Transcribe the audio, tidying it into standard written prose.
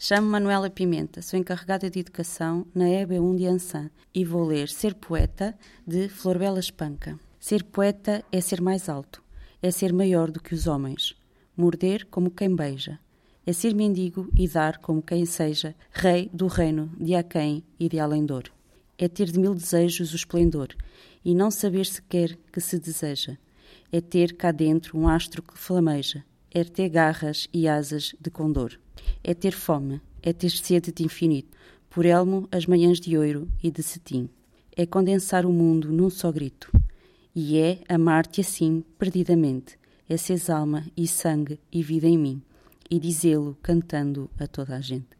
Chamo-me Manuela Pimenta, sou encarregada de educação na EB1 de Ançã e vou ler Ser Poeta, de Florbela Espanca. Ser poeta é ser mais alto, é ser maior do que os homens, morder como quem beija, é ser mendigo e dar como quem seja rei do reino de aquém e de além-dor. É ter de mil desejos o esplendor e não saber sequer que se deseja. É ter cá dentro um astro que flameja, é ter garras e asas de condor. É ter fome, é ter sede de infinito, por elmo as manhãs de ouro e de cetim. É condensar o mundo num só grito. E é amar-te assim, perdidamente, é seres alma e sangue e vida em mim, e dizê-lo cantando a toda a gente.